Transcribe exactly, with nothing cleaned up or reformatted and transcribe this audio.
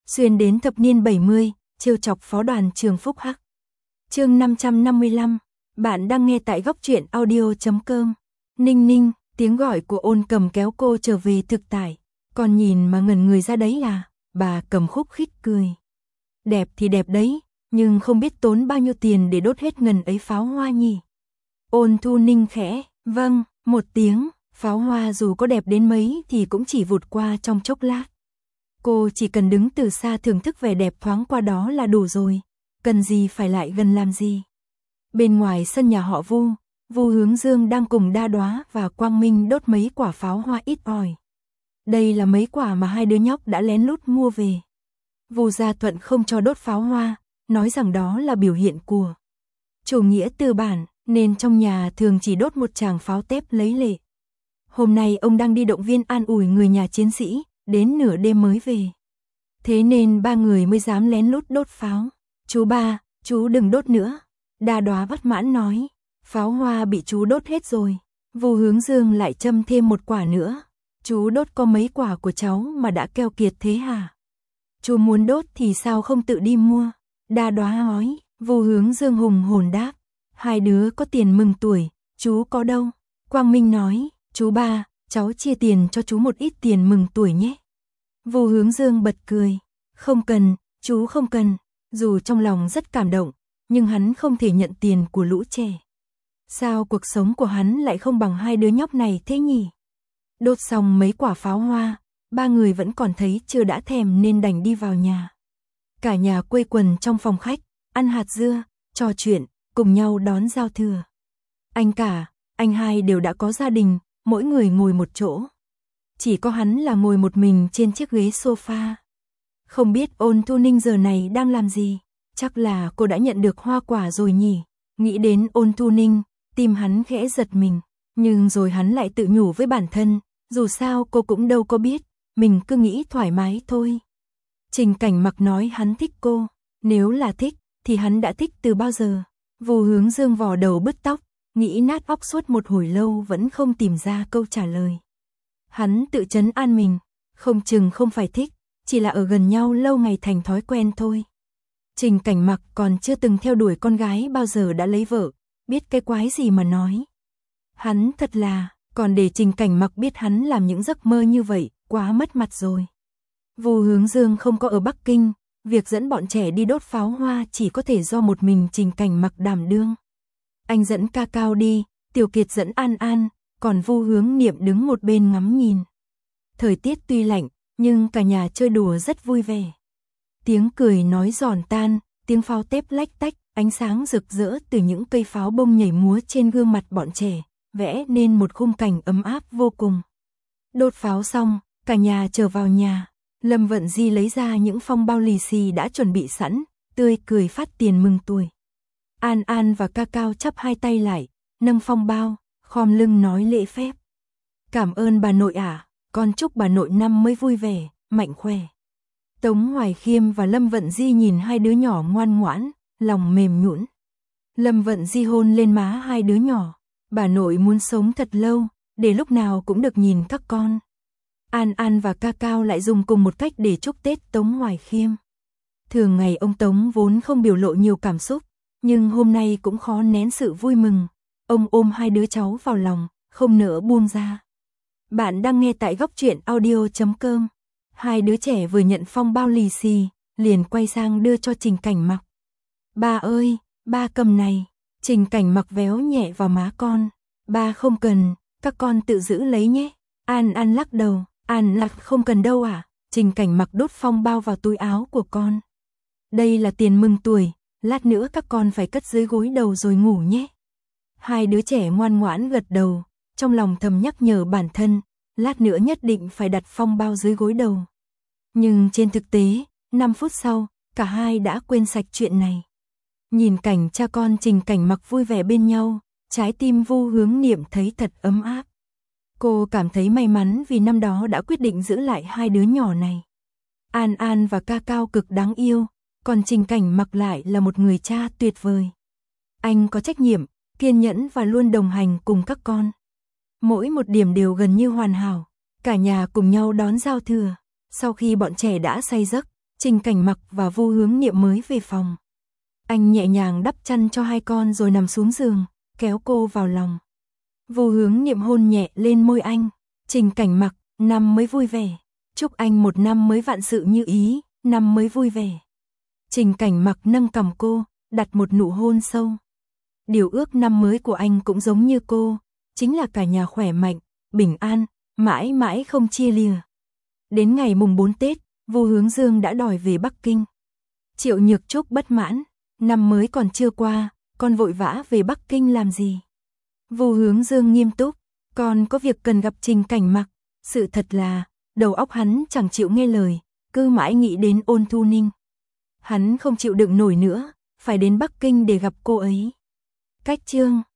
xuyên đến thập niên bảy mươi, trêu chọc phó đoàn trường Phúc Hắc. Chương năm trăm năm mươi lăm, bạn đang nghe tại góc truyện audio chấm com. Ninh ninh, tiếng gọi của Ôn Cầm kéo cô trở về thực tại. Còn nhìn mà ngẩn người ra đấy à? Bà Cầm khúc khích cười. Đẹp thì đẹp đấy, nhưng không biết tốn bao nhiêu tiền để đốt hết ngần ấy pháo hoa nhỉ? Ôn Thu Ninh khẽ, vâng, một tiếng, pháo hoa dù có đẹp đến mấy thì cũng chỉ vụt qua trong chốc lát. Cô chỉ cần đứng từ xa thưởng thức vẻ đẹp thoáng qua đó là đủ rồi, cần gì phải lại gần làm gì. Bên ngoài sân nhà họ Vu, Vu Hướng Dương đang cùng Đa Đoá và Quang Minh đốt mấy quả pháo hoa ít ỏi. Đây là mấy quả mà hai đứa nhóc đã lén lút mua về. Vu Gia Thuận không cho đốt pháo hoa, nói rằng đó là biểu hiện của chủ nghĩa tư bản, nên trong nhà thường chỉ đốt một tràng pháo tép lấy lệ. Hôm nay ông đang đi động viên an ủi người nhà chiến sĩ, đến nửa đêm mới về. Thế nên ba người mới dám lén lút đốt pháo. Chú ba, chú đừng đốt nữa. Đa Đoá bất mãn nói, pháo hoa bị chú đốt hết rồi. Vu Hướng Dương lại châm thêm một quả nữa. Chú đốt có mấy quả của cháu mà đã keo kiệt thế hả? Chú muốn đốt thì sao không tự đi mua? Đa Đoá nói. Vu Hướng Dương hùng hồn đáp, hai đứa có tiền mừng tuổi, chú có đâu? Quang Minh nói, chú ba, cháu chia tiền cho chú một ít tiền mừng tuổi nhé. Vu Hướng Dương bật cười, không cần, chú không cần. Dù trong lòng rất cảm động, nhưng hắn không thể nhận tiền của lũ trẻ. Sao cuộc sống của hắn lại không bằng hai đứa nhóc này thế nhỉ? Đốt xong mấy quả pháo hoa, ba người vẫn còn thấy chưa đã thèm nên đành đi vào nhà. Cả nhà quây quần trong phòng khách, ăn hạt dưa, trò chuyện, cùng nhau đón giao thừa. Anh cả, anh hai đều đã có gia đình, mỗi người ngồi một chỗ. Chỉ có hắn là ngồi một mình trên chiếc ghế sofa. Không biết Ôn Thu Ninh giờ này đang làm gì, chắc là cô đã nhận được hoa quả rồi nhỉ. Nghĩ đến Ôn Thu Ninh, tim hắn khẽ giật mình, nhưng rồi hắn lại tự nhủ với bản thân, dù sao cô cũng đâu có biết, mình cứ nghĩ thoải mái thôi. Trình Cảnh Mặc nói hắn thích cô, nếu là thích, thì hắn đã thích từ bao giờ. Vu Hướng Dương vò đầu bứt tóc, nghĩ nát óc suốt một hồi lâu vẫn không tìm ra câu trả lời. Hắn tự trấn an mình, không chừng không phải thích, chỉ là ở gần nhau lâu ngày thành thói quen thôi. Trình Cảnh Mặc còn chưa từng theo đuổi con gái bao giờ đã lấy vợ, biết cái quái gì mà nói. Hắn thật là, còn để Trình Cảnh Mặc biết hắn làm những giấc mơ như vậy, quá mất mặt rồi. Vu Hướng Dương không có ở Bắc Kinh, việc dẫn bọn trẻ đi đốt pháo hoa chỉ có thể do một mình Trình Cảnh Mặc đảm đương. Anh dẫn Ca Cao đi, Tiểu Kiệt dẫn An An, còn Vu Hướng Niệm đứng một bên ngắm nhìn. Thời tiết tuy lạnh, nhưng cả nhà chơi đùa rất vui vẻ. Tiếng cười nói giòn tan, tiếng pháo tép lách tách, ánh sáng rực rỡ từ những cây pháo bông nhảy múa trên gương mặt bọn trẻ, vẽ nên một khung cảnh ấm áp vô cùng. Đốt pháo xong, cả nhà trở vào nhà. Lâm Vận Di lấy ra những phong bao lì xì đã chuẩn bị sẵn, tươi cười phát tiền mừng tuổi. An An và Ca Cao chắp hai tay lại, nâng phong bao, khom lưng nói lễ phép. Cảm ơn bà nội ạ, à, con chúc bà nội năm mới vui vẻ, mạnh khỏe. Tống Hoài Khiêm và Lâm Vận Di nhìn hai đứa nhỏ ngoan ngoãn, lòng mềm nhũn. Lâm Vận Di hôn lên má hai đứa nhỏ, bà nội muốn sống thật lâu, để lúc nào cũng được nhìn các con. An An và Ca Cao lại dùng cùng một cách để chúc Tết Tống Hoài Khiêm. Thường ngày ông Tống vốn không biểu lộ nhiều cảm xúc, nhưng hôm nay cũng khó nén sự vui mừng. Ông ôm hai đứa cháu vào lòng, không nỡ buông ra. Bạn đang nghe tại góc truyện audio chấm com. Hai đứa trẻ vừa nhận phong bao lì xì, liền quay sang đưa cho Trình Cảnh Mặc. Ba ơi, ba cầm này. Trình Cảnh Mặc véo nhẹ vào má con. Ba không cần, các con tự giữ lấy nhé. An An lắc đầu. An Lạc không cần đâu à? Trình Cảnh Mặc đút phong bao vào túi áo của con. Đây là tiền mừng tuổi, lát nữa các con phải cất dưới gối đầu rồi ngủ nhé. Hai đứa trẻ ngoan ngoãn gật đầu, trong lòng thầm nhắc nhở bản thân, lát nữa nhất định phải đặt phong bao dưới gối đầu. Nhưng trên thực tế, năm phút sau, cả hai đã quên sạch chuyện này. Nhìn cảnh cha con Trình Cảnh Mặc vui vẻ bên nhau, trái tim Vu Hướng Niệm thấy thật ấm áp. Cô cảm thấy may mắn vì năm đó đã quyết định giữ lại hai đứa nhỏ này. An An và Ca Cao cực đáng yêu, còn Trình Cảnh Mặc lại là một người cha tuyệt vời. Anh có trách nhiệm, kiên nhẫn và luôn đồng hành cùng các con. Mỗi một điểm đều gần như hoàn hảo, cả nhà cùng nhau đón giao thừa. Sau khi bọn trẻ đã say giấc, Trình Cảnh Mặc và Vu Hướng Niệm mới về phòng. Anh nhẹ nhàng đắp chăn cho hai con rồi nằm xuống giường, kéo cô vào lòng. Vu Hướng Niệm hôn nhẹ lên môi anh. Trình Cảnh Mặc, năm mới vui vẻ. Chúc anh một năm mới vạn sự như ý, năm mới vui vẻ. Trình Cảnh Mặc nâng cằm cô, đặt một nụ hôn sâu. Điều ước năm mới của anh cũng giống như cô, chính là cả nhà khỏe mạnh, bình an, mãi mãi không chia lìa. Đến ngày mùng bốn Tết, Vu Hướng Dương đã đòi về Bắc Kinh. Triệu Nhược Trúc bất mãn, năm mới còn chưa qua, con vội vã về Bắc Kinh làm gì? Vu Hướng Dương nghiêm túc, con có việc cần gặp Trình Cảnh Mặc. Sự thật là, đầu óc hắn chẳng chịu nghe lời, cứ mãi nghĩ đến Ôn Thu Ninh. Hắn không chịu đựng nổi nữa, phải đến Bắc Kinh để gặp cô ấy. Cách chương